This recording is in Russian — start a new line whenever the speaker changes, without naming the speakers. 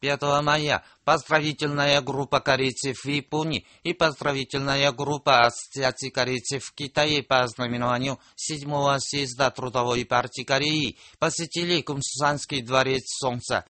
5 мая поздравительная группа корейцев в Японии и поздравительная группа Ассоциации корейцев в Китае по знаменованию 7-го съезда Трудовой партии Кореи посетили Кумсусанский дворец Солнца.